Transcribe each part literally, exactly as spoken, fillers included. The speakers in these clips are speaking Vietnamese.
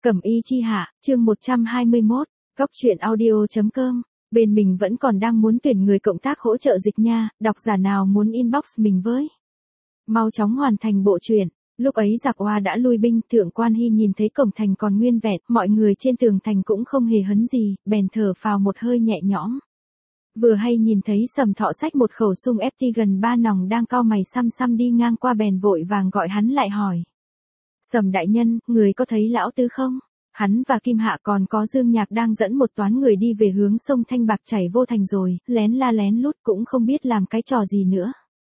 Cẩm y chi hạ, chương một trăm hai mươi mốt, góc truyện audio chấm com. Bên mình vẫn còn đang muốn tuyển người cộng tác hỗ trợ dịch nha, độc giả nào muốn inbox mình với. Mau chóng hoàn thành bộ truyện. Lúc ấy giặc Oa đã lui binh, Thượng Quan Hy nhìn thấy cổng thành còn nguyên vẹn, mọi người trên tường thành cũng không hề hấn gì, bèn thở phào một hơi nhẹ nhõm. Vừa hay nhìn thấy Sầm Thọ xách một khẩu súng ép tê gần ba nòng đang cau mày xăm xăm đi ngang qua, bèn vội vàng gọi hắn lại hỏi. Sầm đại nhân, người có thấy lão tứ không? Hắn và Kim Hạ còn có Dương Nhạc đang dẫn một toán người đi về hướng sông Thanh Bạc chảy vô thành rồi, lén la lén lút cũng không biết làm cái trò gì nữa.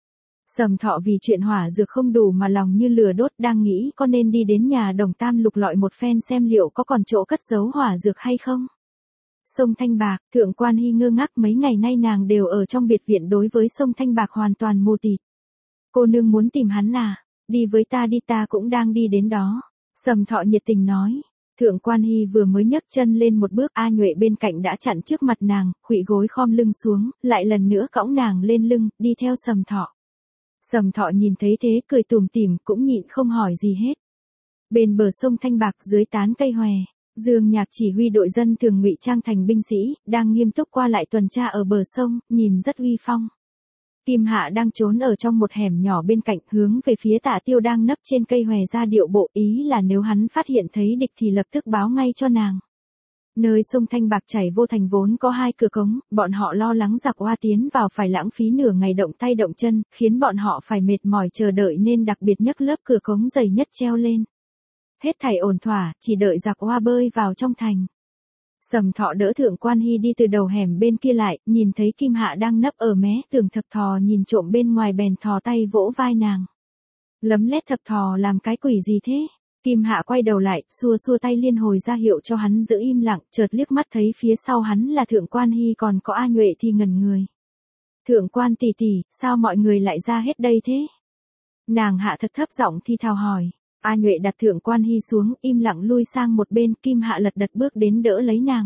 Sầm Thọ vì chuyện hỏa dược không đủ mà lòng như lửa đốt, đang nghĩ có nên đi đến nhà Đồng Tam lục lọi một phen xem liệu có còn chỗ cất giấu hỏa dược hay không. Sông Thanh Bạc, Thượng Quan Hy ngơ ngác, mấy ngày nay nàng đều ở trong biệt viện, đối với sông Thanh Bạc hoàn toàn mù tịt. Cô nương muốn tìm hắn à? Đi với ta đi, ta cũng đang đi đến đó. Sầm Thọ nhiệt tình nói. Thượng Quan Hy vừa mới nhấc chân lên một bước, A Nhuệ bên cạnh đã chặn trước mặt nàng, khuỵu gối khom lưng xuống, lại lần nữa cõng nàng lên lưng, đi theo Sầm Thọ. Sầm Thọ nhìn thấy thế cười tủm tỉm, cũng nhịn không hỏi gì hết. Bên bờ sông Thanh Bạc dưới tán cây hòe, Dương Nhạc chỉ huy đội dân thường ngụy trang thành binh sĩ, đang nghiêm túc qua lại tuần tra ở bờ sông, nhìn rất uy phong. Kim Hạ đang trốn ở trong một hẻm nhỏ bên cạnh, hướng về phía Tạ Tiêu đang nấp trên cây hòe ra điệu bộ, ý là nếu hắn phát hiện thấy địch thì lập tức báo ngay cho nàng. Nơi sông Thanh Bạc chảy vô thành vốn có hai cửa cống, bọn họ lo lắng giặc Oa tiến vào phải lãng phí nửa ngày động tay động chân, khiến bọn họ phải mệt mỏi chờ đợi nên đặc biệt nhấc lớp cửa cống dày nhất treo lên. Hết thảy ổn thỏa, chỉ đợi giặc Oa bơi vào trong thành. Sầm Thọ đỡ Thượng Quan Hy đi từ đầu hẻm bên kia lại, nhìn thấy Kim Hạ đang nấp ở mé tường thập thò nhìn trộm bên ngoài, bèn thò tay vỗ vai nàng. Lấm lét thập thò làm cái quỷ gì thế? Kim Hạ quay đầu lại, xua xua tay liên hồi ra hiệu cho hắn giữ im lặng, chợt liếc mắt thấy phía sau hắn là Thượng Quan Hy còn có A Nhuệ thì ngẩn người. Thượng Quan tỷ tỷ, sao mọi người lại ra hết đây thế? Nàng hạ thật thấp giọng thi thào hỏi. A Nhuệ đặt Thượng Quan Hy xuống, im lặng lui sang một bên, Kim Hạ lật đật bước đến đỡ lấy nàng.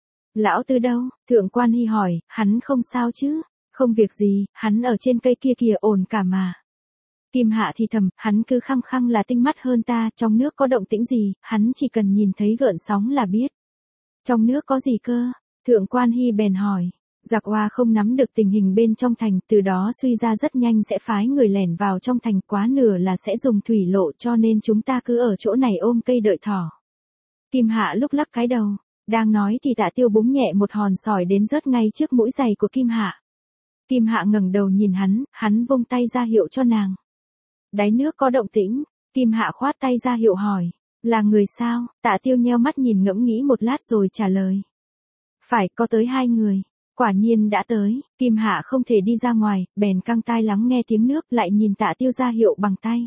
Lão Tư đâu? Thượng Quan Hy hỏi, hắn không sao chứ? Không việc gì, hắn ở trên cây kia kìa, ổn cả mà. Kim Hạ thì thầm, hắn cứ khăng khăng là tinh mắt hơn ta, trong nước có động tĩnh gì, hắn chỉ cần nhìn thấy gợn sóng là biết. Trong nước có gì cơ? Thượng Quan Hy bèn hỏi. Giặc Oa không nắm được tình hình bên trong thành, từ đó suy ra rất nhanh sẽ phái người lẻn vào trong thành, quá nửa là sẽ dùng thủy lộ, cho nên chúng ta cứ ở chỗ này ôm cây đợi thỏ. Kim Hạ lúc lắc cái đầu, đang nói thì Tạ Tiêu búng nhẹ một hòn sỏi đến rớt ngay trước mũi giày của Kim Hạ. Kim Hạ ngẩng đầu nhìn hắn, hắn vung tay ra hiệu cho nàng. Đáy nước có động tĩnh. Kim Hạ khoát tay ra hiệu hỏi, là người sao? Tạ Tiêu nheo mắt nhìn ngẫm nghĩ một lát rồi trả lời. Phải, có tới hai người. Quả nhiên đã tới. Kim Hạ không thể đi ra ngoài, bèn căng tai lắng nghe tiếng nước, lại nhìn Tạ Tiêu ra hiệu bằng tay.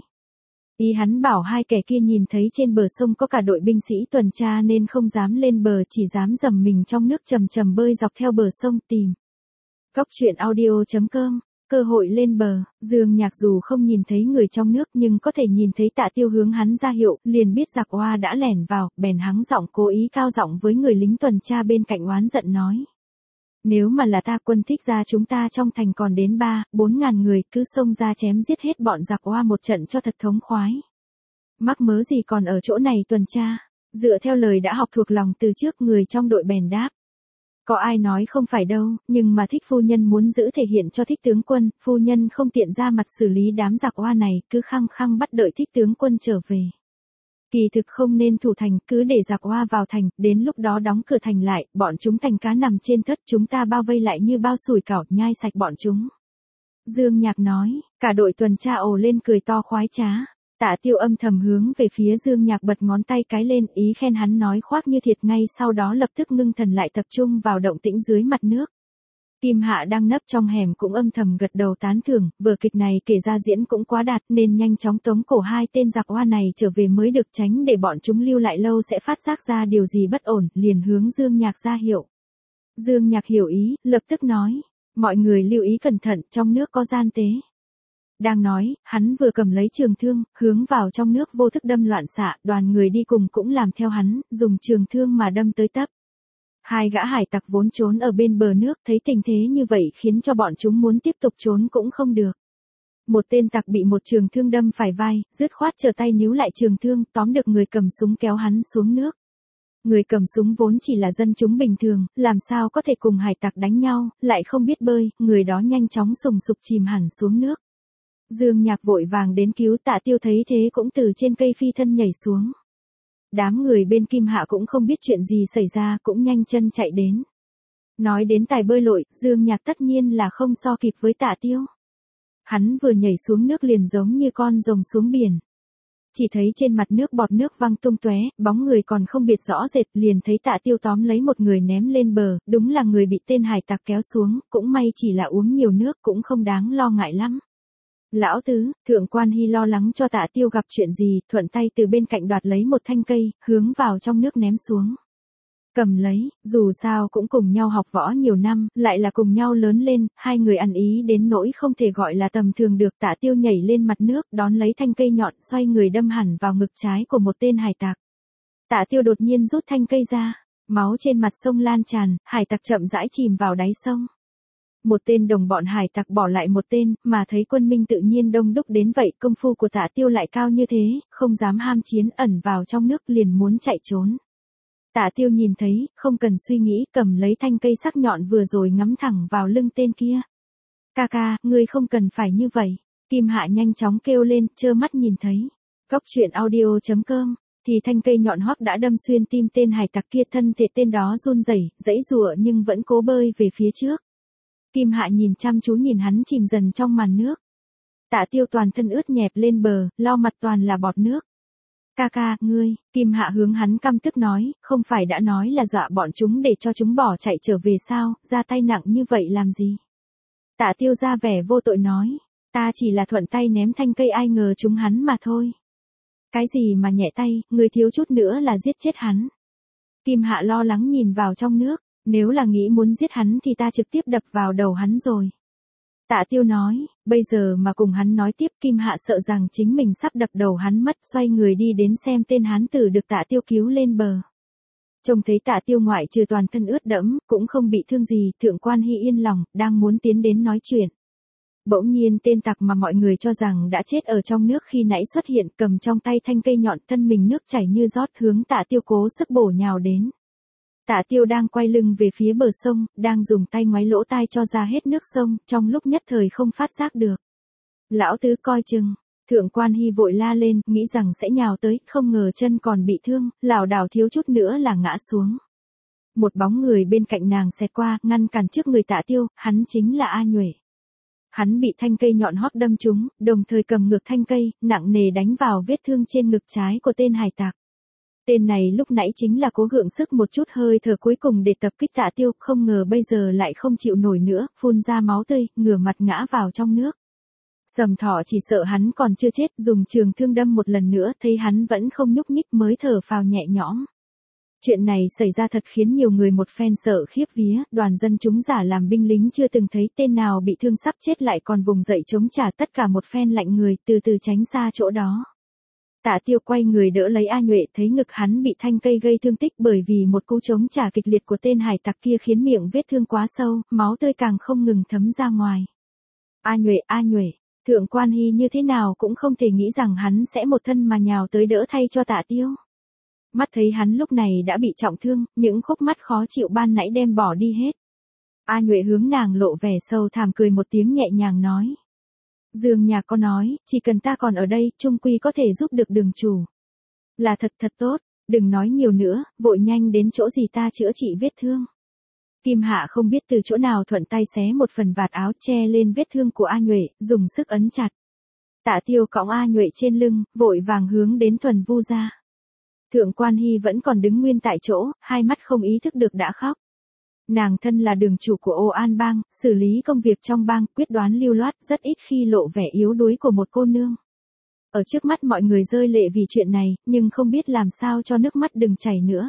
Ý hắn bảo hai kẻ kia nhìn thấy trên bờ sông có cả đội binh sĩ tuần tra nên không dám lên bờ, chỉ dám dầm mình trong nước chầm chầm bơi dọc theo bờ sông tìm. Góc truyện audio chấm com. Cơ hội lên bờ, Dương Nhạc dù không nhìn thấy người trong nước nhưng có thể nhìn thấy Tạ Tiêu hướng hắn ra hiệu, liền biết giặc Oa đã lẻn vào, bèn hắng giọng cố ý cao giọng với người lính tuần tra bên cạnh oán giận nói. Nếu mà là ta, quân thích ra chúng ta trong thành còn đến ba, bốn ngàn người, cứ xông ra chém giết hết bọn giặc Oa một trận cho thật thống khoái. Mắc mớ gì còn ở chỗ này tuần tra? Dựa theo lời đã học thuộc lòng từ trước, người trong đội bèn đáp. Có ai nói không phải đâu, nhưng mà Thích phu nhân muốn giữ thể hiện cho Thích tướng quân, phu nhân không tiện ra mặt xử lý đám giặc Oa này, cứ khăng khăng bắt đợi Thích tướng quân trở về. Kỳ thực không nên thủ thành, cứ để giặc Oa vào thành, đến lúc đó đóng cửa thành lại, bọn chúng thành cá nằm trên thớt, chúng ta bao vây lại như bao sủi cảo, nhai sạch bọn chúng. Dương Nhạc nói, cả đội tuần tra ồ lên cười to khoái trá. Tạ Tiêu âm thầm hướng về phía Dương Nhạc bật ngón tay cái lên, ý khen hắn nói khoác như thiệt, ngay sau đó lập tức ngưng thần lại tập trung vào động tĩnh dưới mặt nước. Kim Hạ đang nấp trong hẻm cũng âm thầm gật đầu tán thưởng, vở kịch này kể ra diễn cũng quá đạt nên nhanh chóng tống cổ hai tên giặc Oa này trở về mới được, tránh để bọn chúng lưu lại lâu sẽ phát giác ra điều gì bất ổn, liền hướng Dương Nhạc ra hiệu. Dương Nhạc hiểu ý, lập tức nói, mọi người lưu ý cẩn thận, trong nước có gian tế. Đang nói, hắn vừa cầm lấy trường thương, hướng vào trong nước vô thức đâm loạn xạ, đoàn người đi cùng cũng làm theo hắn, dùng trường thương mà đâm tới tấp. Hai gã hải tặc vốn trốn ở bên bờ nước thấy tình thế như vậy khiến cho bọn chúng muốn tiếp tục trốn cũng không được. Một tên tặc bị một trường thương đâm phải vai, dứt khoát trở tay níu lại trường thương, tóm được người cầm súng kéo hắn xuống nước. Người cầm súng vốn chỉ là dân chúng bình thường, làm sao có thể cùng hải tặc đánh nhau, lại không biết bơi, người đó nhanh chóng sùng sục chìm hẳn xuống nước. Dương Nhạc vội vàng đến cứu, Tạ Tiêu thấy thế cũng từ trên cây phi thân nhảy xuống. Đám người bên Kim Hạ cũng không biết chuyện gì xảy ra, cũng nhanh chân chạy đến. Nói đến tài bơi lội, Dương Nhạc tất nhiên là không so kịp với Tạ Tiêu. Hắn vừa nhảy xuống nước liền giống như con rồng xuống biển. Chỉ thấy trên mặt nước bọt nước văng tung tóe, bóng người còn không biệt rõ rệt, liền thấy Tạ Tiêu tóm lấy một người ném lên bờ, đúng là người bị tên hải tặc kéo xuống, cũng may chỉ là uống nhiều nước cũng không đáng lo ngại lắm. Lão tứ, Thượng Quan Hy lo lắng cho Tạ Tiêu gặp chuyện gì, thuận tay từ bên cạnh đoạt lấy một thanh cây, hướng vào trong nước ném xuống. Cầm lấy, dù sao cũng cùng nhau học võ nhiều năm, lại là cùng nhau lớn lên, hai người ăn ý đến nỗi không thể gọi là tầm thường được. Tạ Tiêu nhảy lên mặt nước, đón lấy thanh cây nhọn, xoay người đâm hẳn vào ngực trái của một tên hải tặc. Tạ Tiêu đột nhiên rút thanh cây ra, máu trên mặt sông lan tràn, hải tặc chậm rãi chìm vào đáy sông. Một tên đồng bọn hải tặc bỏ lại một tên, mà thấy quân minh tự nhiên đông đúc đến vậy, công phu của Tạ Tiêu lại cao như thế, không dám ham chiến, ẩn vào trong nước liền muốn chạy trốn. Tạ Tiêu nhìn thấy, không cần suy nghĩ, cầm lấy thanh cây sắc nhọn vừa rồi ngắm thẳng vào lưng tên kia. Ca ca, ngươi không cần phải như vậy. Kim Hạ nhanh chóng kêu lên, trơ mắt nhìn thấy. Cóc truyện audio chấm com, thì thanh cây nhọn hoắc đã đâm xuyên tim tên hải tặc kia, thân thể tên đó run rẩy, giãy giụa nhưng vẫn cố bơi về phía trước. Kim Hạ nhìn chăm chú nhìn hắn chìm dần trong màn nước. Tạ Tiêu toàn thân ướt nhẹp lên bờ, lau mặt toàn là bọt nước. Ca ca, ngươi, Kim Hạ hướng hắn căm tức nói, không phải đã nói là dọa bọn chúng để cho chúng bỏ chạy trở về sao, ra tay nặng như vậy làm gì? Tạ Tiêu ra vẻ vô tội nói, ta chỉ là thuận tay ném thanh cây, ai ngờ chúng hắn mà thôi. Cái gì mà nhẹ tay, ngươi thiếu chút nữa là giết chết hắn. Kim Hạ lo lắng nhìn vào trong nước, nếu là nghĩ muốn giết hắn thì ta trực tiếp đập vào đầu hắn rồi. Tạ Tiêu nói, bây giờ mà cùng hắn nói tiếp, Kim Hạ sợ rằng chính mình sắp đập đầu hắn mất, xoay người đi đến xem tên hán tử được Tạ Tiêu cứu lên bờ. Trông thấy Tạ Tiêu ngoại trừ toàn thân ướt đẫm, cũng không bị thương gì, Thượng Quan Hy yên lòng, đang muốn tiến đến nói chuyện. Bỗng nhiên tên tặc mà mọi người cho rằng đã chết ở trong nước khi nãy xuất hiện, cầm trong tay thanh cây nhọn, thân mình nước chảy như rót, hướng Tạ Tiêu cố sức bổ nhào đến. Tạ Tiêu đang quay lưng về phía bờ sông, đang dùng tay ngoáy lỗ tai cho ra hết nước sông, trong lúc nhất thời không phát giác được. Lão tứ coi chừng, Thượng Quan Hy vội la lên, nghĩ rằng sẽ nhào tới, không ngờ chân còn bị thương, lảo đảo thiếu chút nữa là ngã xuống. Một bóng người bên cạnh nàng xẹt qua, ngăn cản trước người Tạ Tiêu, hắn chính là A Nhuệ. Hắn bị thanh cây nhọn hoắc đâm trúng, đồng thời cầm ngược thanh cây, nặng nề đánh vào vết thương trên ngực trái của tên hải tặc. Tên này lúc nãy chính là cố gượng sức một chút hơi thở cuối cùng để tập kích Tạ Tiêu, không ngờ bây giờ lại không chịu nổi nữa, phun ra máu tươi, ngửa mặt ngã vào trong nước. Sầm Thỏ chỉ sợ hắn còn chưa chết, dùng trường thương đâm một lần nữa, thấy hắn vẫn không nhúc nhích mới thở phào nhẹ nhõm. Chuyện này xảy ra thật khiến nhiều người một phen sợ khiếp vía, đoàn dân chúng giả làm binh lính chưa từng thấy tên nào bị thương sắp chết lại còn vùng dậy chống trả, tất cả một phen lạnh người, từ từ tránh xa chỗ đó. Tạ Tiêu quay người đỡ lấy A Nhuệ, thấy ngực hắn bị thanh cây gây thương tích bởi vì một cú chống trả kịch liệt của tên hải tặc kia khiến miệng vết thương quá sâu, máu tươi càng không ngừng thấm ra ngoài. A Nhuệ, A Nhuệ, Thượng Quan Hy như thế nào cũng không thể nghĩ rằng hắn sẽ một thân mà nhào tới đỡ thay cho Tạ Tiêu. Mắt thấy hắn lúc này đã bị trọng thương, những khúc mắt khó chịu ban nãy đem bỏ đi hết. A Nhuệ hướng nàng lộ vẻ sâu thẳm cười một tiếng nhẹ nhàng nói. Dương Nhạc có nói, chỉ cần ta còn ở đây, trung quy có thể giúp được đường chủ. Là thật thật tốt, đừng nói nhiều nữa, vội nhanh đến chỗ gì ta chữa trị vết thương. Kim Hạ không biết từ chỗ nào thuận tay xé một phần vạt áo che lên vết thương của A Nhuệ, dùng sức ấn chặt. Tạ Tiêu cõng A Nhuệ trên lưng, vội vàng hướng đến Thuần Vu gia. Thượng Quan Hy vẫn còn đứng nguyên tại chỗ, hai mắt không ý thức được đã khóc. Nàng thân là đường chủ của Ô An bang, xử lý công việc trong bang, quyết đoán lưu loát, rất ít khi lộ vẻ yếu đuối của một cô nương. Ở trước mắt mọi người rơi lệ vì chuyện này, nhưng không biết làm sao cho nước mắt đừng chảy nữa.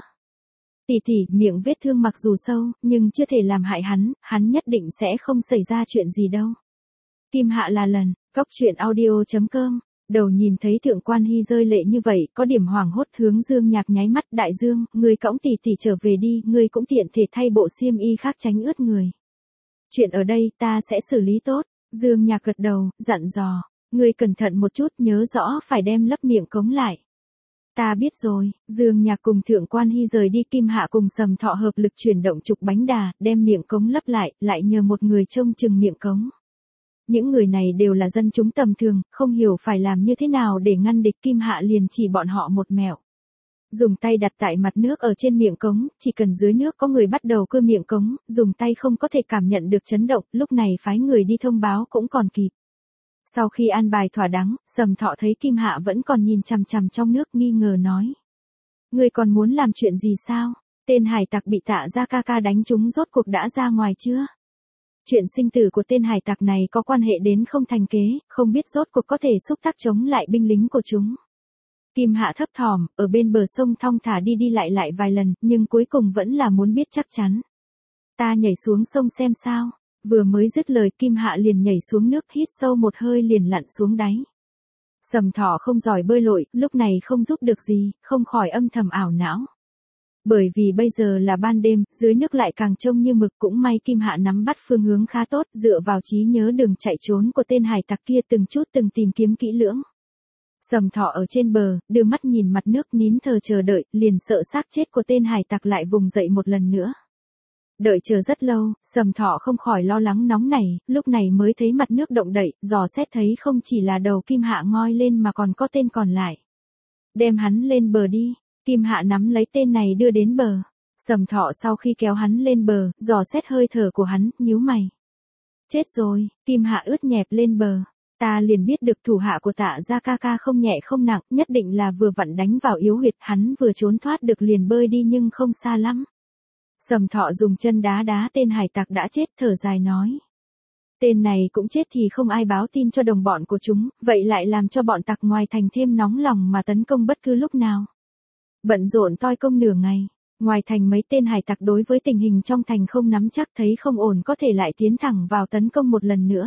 Tỷ tỷ, miệng vết thương mặc dù sâu, nhưng chưa thể làm hại hắn, hắn nhất định sẽ không xảy ra chuyện gì đâu. Kim Hạ là lần, cóc truyện audio chấm com. Đầu nhìn thấy Thượng Quan Hy rơi lệ như vậy, có điểm hoảng hốt, hướng Dương Nhạc nháy mắt, đại Dương, ngươi cõng tỷ tỷ trở về đi, ngươi cũng tiện thể thay bộ xiêm y khác tránh ướt người. Chuyện ở đây, ta sẽ xử lý tốt. Dương Nhạc gật đầu, dặn dò, ngươi cẩn thận một chút, nhớ rõ phải đem lấp miệng cống lại. Ta biết rồi, Dương Nhạc cùng Thượng Quan Hy rời đi, Kim Hạ cùng Sầm Thọ hợp lực chuyển động trục bánh đà, đem miệng cống lấp lại, lại nhờ một người trông chừng miệng cống. Những người này đều là dân chúng tầm thường, không hiểu phải làm như thế nào để ngăn địch. Kim Hạ liền chỉ bọn họ một mẹo. Dùng tay đặt tại mặt nước ở trên miệng cống, chỉ cần dưới nước có người bắt đầu cưa miệng cống, dùng tay không có thể cảm nhận được chấn động, lúc này phái người đi thông báo cũng còn kịp. Sau khi an bài thỏa đáng, Sầm Thọ thấy Kim Hạ vẫn còn nhìn chằm chằm trong nước, nghi ngờ nói. Ngươi còn muốn làm chuyện gì sao? Tên hải tặc bị Tạ Gia ca ca đánh trúng rốt cuộc đã ra ngoài chưa? Chuyện sinh tử của tên hải tặc này có quan hệ đến không thành kế, không biết rốt cuộc có thể xúc tác chống lại binh lính của chúng. Kim Hạ thấp thỏm, ở bên bờ sông thong thả đi đi lại lại vài lần, nhưng cuối cùng vẫn là muốn biết chắc chắn. Ta nhảy xuống sông xem sao. Vừa mới dứt lời, Kim Hạ liền nhảy xuống nước, hít sâu một hơi liền lặn xuống đáy. Sầm Thọ không giỏi bơi lội, lúc này không giúp được gì, không khỏi âm thầm ảo não. Bởi vì bây giờ là ban đêm, dưới nước lại càng trông như mực, cũng may Kim Hạ nắm bắt phương hướng khá tốt, dựa vào trí nhớ đường chạy trốn của tên hải tặc kia từng chút từng tìm kiếm kỹ lưỡng. Sầm Thọ ở trên bờ, đưa mắt nhìn mặt nước nín thờ chờ đợi, liền sợ xác chết của tên hải tặc lại vùng dậy một lần nữa. Đợi chờ rất lâu, Sầm Thọ không khỏi lo lắng nóng nảy, lúc này mới thấy mặt nước động đậy, dò xét thấy không chỉ là đầu Kim Hạ ngoi lên mà còn có tên còn lại. Đem hắn lên bờ đi. Kim Hạ nắm lấy tên này đưa đến bờ. Sầm Thọ sau khi kéo hắn lên bờ, dò xét hơi thở của hắn, nhíu mày. Chết rồi. Kim Hạ ướt nhẹp lên bờ. Ta liền biết được thủ hạ của Tạ Gia ca ca không nhẹ không nặng, nhất định là vừa vặn đánh vào yếu huyệt, hắn vừa trốn thoát được liền bơi đi nhưng không xa lắm. Sầm Thọ dùng chân đá đá tên hải tặc đã chết, thở dài nói. Tên này cũng chết thì không ai báo tin cho đồng bọn của chúng, vậy lại làm cho bọn tặc ngoài thành thêm nóng lòng mà tấn công bất cứ lúc nào. Bận rộn toi công nửa ngày, ngoài thành mấy tên hải tặc đối với tình hình trong thành không nắm chắc, thấy không ổn có thể lại tiến thẳng vào tấn công một lần nữa.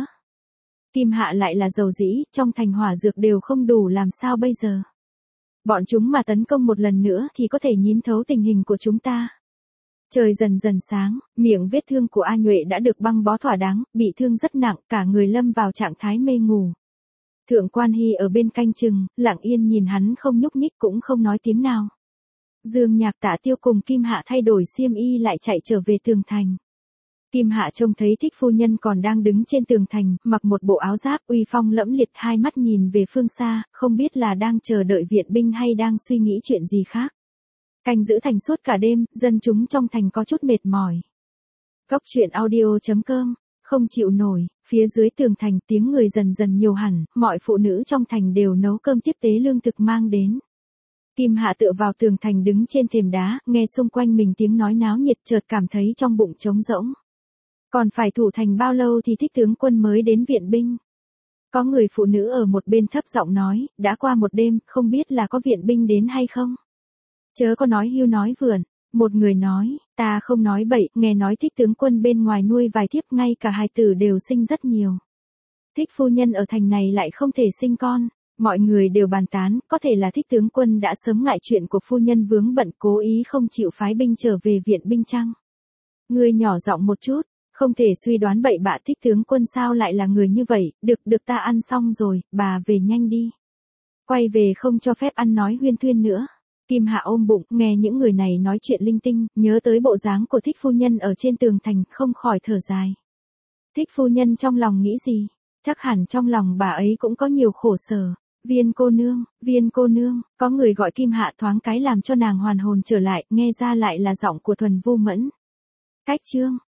Kim Hạ lại là dầu dĩ, trong thành hỏa dược đều không đủ, làm sao bây giờ? Bọn chúng mà tấn công một lần nữa thì có thể nhìn thấu tình hình của chúng ta. Trời dần dần sáng, miệng vết thương của A Nhuệ đã được băng bó thỏa đáng, bị thương rất nặng, cả người lâm vào trạng thái mê ngủ. Thượng Quan Hy ở bên canh chừng, lặng yên nhìn hắn không nhúc nhích cũng không nói tiếng nào. Dương Nhạc, Tạ Tiêu cùng Kim Hạ thay đổi xiêm y lại chạy trở về tường thành. Kim Hạ trông thấy Thích phu nhân còn đang đứng trên tường thành, mặc một bộ áo giáp uy phong lẫm liệt, hai mắt nhìn về phương xa, không biết là đang chờ đợi viện binh hay đang suy nghĩ chuyện gì khác. Canh giữ thành suốt cả đêm, dân chúng trong thành có chút mệt mỏi. Góc truyện audio chấm com, không chịu nổi, phía dưới tường thành tiếng người dần dần nhiều hẳn, mọi phụ nữ trong thành đều nấu cơm tiếp tế lương thực mang đến. Kim Hạ tựa vào tường thành đứng trên thềm đá, nghe xung quanh mình tiếng nói náo nhiệt, chợt cảm thấy trong bụng trống rỗng. Còn phải thủ thành bao lâu thì Thích tướng quân mới đến viện binh? Có người phụ nữ ở một bên thấp giọng nói, đã qua một đêm, không biết là có viện binh đến hay không? Chớ có nói hưu nói vượn. Một người nói, ta không nói bậy, nghe nói Thích tướng quân bên ngoài nuôi vài thiếp, ngay cả hài tử đều sinh rất nhiều. Thích phu nhân ở thành này lại không thể sinh con. Mọi người đều bàn tán, có thể là Thích tướng quân đã sớm ngại chuyện của phu nhân vướng bận, cố ý không chịu phái binh trở về viện binh chăng? Ngươi nhỏ giọng một chút, không thể suy đoán bậy bạ, Thích tướng quân sao lại là người như vậy, được được ta ăn xong rồi, bà về nhanh đi. Quay về không cho phép ăn nói huyên thuyên nữa. Kim Hạ ôm bụng, nghe những người này nói chuyện linh tinh, nhớ tới bộ dáng của Thích phu nhân ở trên tường thành, không khỏi thở dài. Thích phu nhân trong lòng nghĩ gì? Chắc hẳn trong lòng bà ấy cũng có nhiều khổ sở. Viên cô nương, viên cô nương, có người gọi Kim Hạ, thoáng cái làm cho nàng hoàn hồn trở lại, nghe ra lại là giọng của Thuần Vu Mẫn. Cách chương